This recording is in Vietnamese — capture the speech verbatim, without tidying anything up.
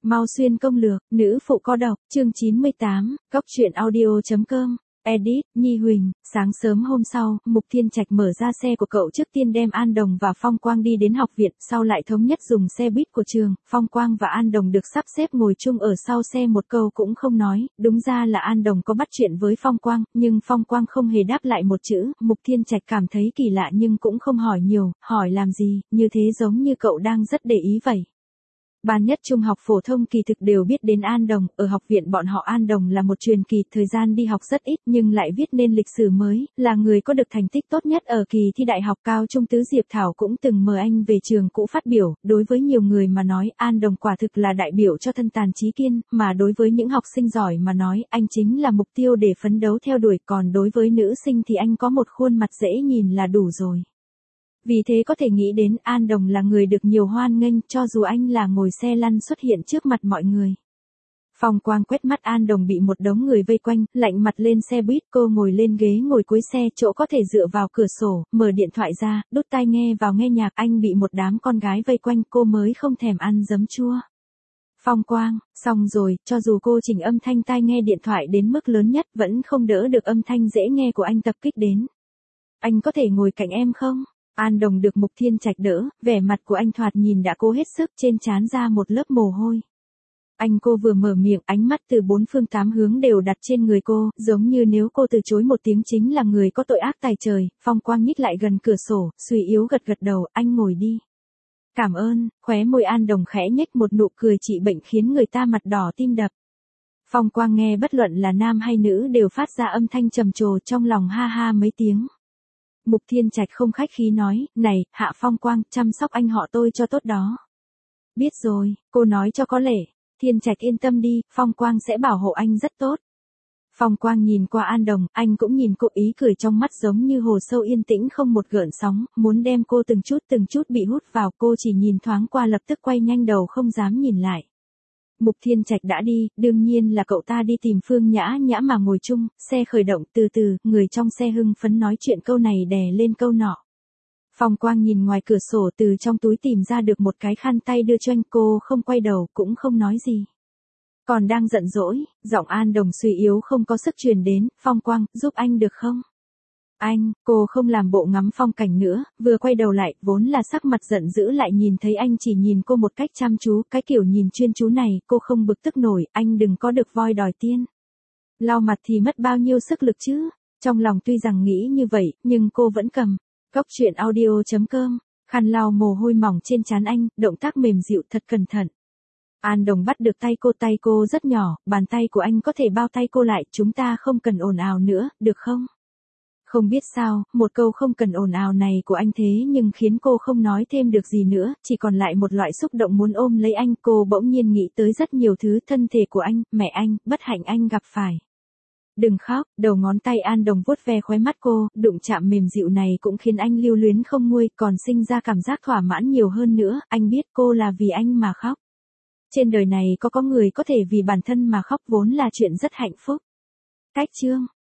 Mau xuyên công lược, nữ phụ có độc, chương chín mươi tám, góc truyện audio chấm com. Edit, Nhi Huỳnh. Sáng sớm hôm sau, Mục Thiên Trạch mở ra xe của cậu trước tiên đem An Đồng và Phong Quang đi đến học viện, sau lại thống nhất dùng xe buýt của trường. Phong Quang và An Đồng được sắp xếp ngồi chung ở sau xe, một câu cũng không nói. Đúng ra là An Đồng có bắt chuyện với Phong Quang, nhưng Phong Quang không hề đáp lại một chữ. Mục Thiên Trạch cảm thấy kỳ lạ nhưng cũng không hỏi nhiều, hỏi làm gì, như thế giống như cậu đang rất để ý vậy. Ban nhất trung học phổ thông kỳ thực đều biết đến An Đồng, ở học viện bọn họ An Đồng là một truyền kỳ, thời gian đi học rất ít nhưng lại viết nên lịch sử mới, là người có được thành tích tốt nhất ở kỳ thi đại học cao trung. Tứ Diệp Thảo cũng từng mời anh về trường cũ phát biểu, đối với nhiều người mà nói An Đồng quả thực là đại biểu cho thân tàn trí kiên, mà đối với những học sinh giỏi mà nói anh chính là mục tiêu để phấn đấu theo đuổi, còn đối với nữ sinh thì anh có một khuôn mặt dễ nhìn là đủ rồi. Vì thế có thể nghĩ đến An Đồng là người được nhiều hoan nghênh, cho dù anh là ngồi xe lăn xuất hiện trước mặt mọi người. Phong Quang quét mắt An Đồng bị một đống người vây quanh, lạnh mặt lên xe buýt, cô ngồi lên ghế ngồi cuối xe, chỗ có thể dựa vào cửa sổ, mở điện thoại ra, đút tai nghe vào nghe nhạc. Anh bị một đám con gái vây quanh, cô mới không thèm ăn giấm chua. Phong Quang, xong rồi, cho dù cô chỉnh âm thanh tai nghe điện thoại đến mức lớn nhất, vẫn không đỡ được âm thanh dễ nghe của anh tập kích đến. Anh có thể ngồi cạnh em không? An Đồng được Mục Thiên Trạch đỡ, vẻ mặt của anh thoạt nhìn đã cố hết sức, trên trán ra một lớp mồ hôi. Anh cô vừa mở miệng, ánh mắt từ bốn phương tám hướng đều đặt trên người cô, giống như nếu cô từ chối một tiếng chính là người có tội ác tày trời. Phong Quang nhích lại gần cửa sổ, suy yếu gật gật đầu, anh ngồi đi. Cảm ơn, khóe môi An Đồng khẽ nhếch một nụ cười trị bệnh khiến người ta mặt đỏ tim đập. Phong Quang nghe bất luận là nam hay nữ đều phát ra âm thanh trầm trồ, trong lòng ha ha mấy tiếng. Mục Thiên Trạch không khách khí nói, này, Hạ Phong Quang, chăm sóc anh họ tôi cho tốt đó. Biết rồi, cô nói cho có lệ. Thiên Trạch yên tâm đi, Phong Quang sẽ bảo hộ anh rất tốt. Phong Quang nhìn qua An Đồng, anh cũng nhìn cô, ý cười trong mắt giống như hồ sâu yên tĩnh không một gợn sóng, muốn đem cô từng chút từng chút bị hút vào. Cô chỉ nhìn thoáng qua lập tức quay nhanh đầu không dám nhìn lại. Mục Thiên Trạch đã đi, đương nhiên là cậu ta đi tìm Phương Nhã Nhã mà ngồi chung, xe khởi động từ từ, người trong xe hưng phấn nói chuyện câu này đè lên câu nọ. Phong Quang nhìn ngoài cửa sổ, từ trong túi tìm ra được một cái khăn tay đưa cho anh, cô không quay đầu cũng không nói gì. Còn đang giận dỗi, giọng An Đồng suy yếu không có sức truyền đến, Phong Quang, giúp anh được không? Anh, cô không làm bộ ngắm phong cảnh nữa, vừa quay đầu lại, vốn là sắc mặt giận dữ lại nhìn thấy anh chỉ nhìn cô một cách chăm chú, cái kiểu nhìn chuyên chú này, cô không bực tức nổi, anh đừng có được voi đòi tiên. Lau mặt thì mất bao nhiêu sức lực chứ, trong lòng tuy rằng nghĩ như vậy, nhưng cô vẫn cầm. Góc truyện audio chấm com, khăn lau mồ hôi mỏng trên trán anh, động tác mềm dịu thật cẩn thận. An Đồng bắt được tay cô, tay cô rất nhỏ, bàn tay của anh có thể bao tay cô lại, chúng ta không cần ồn ào nữa, được không? Không biết sao, một câu không cần ồn ào này của anh thế nhưng khiến cô không nói thêm được gì nữa, chỉ còn lại một loại xúc động muốn ôm lấy anh. Cô bỗng nhiên nghĩ tới rất nhiều thứ, thân thể của anh, mẹ anh, bất hạnh anh gặp phải. Đừng khóc, đầu ngón tay An Đồng vuốt ve khóe mắt cô, đụng chạm mềm dịu này cũng khiến anh lưu luyến không nguôi, còn sinh ra cảm giác thỏa mãn nhiều hơn nữa. Anh biết cô là vì anh mà khóc. Trên đời này có có người có thể vì bản thân mà khóc vốn là chuyện rất hạnh phúc. Cách chương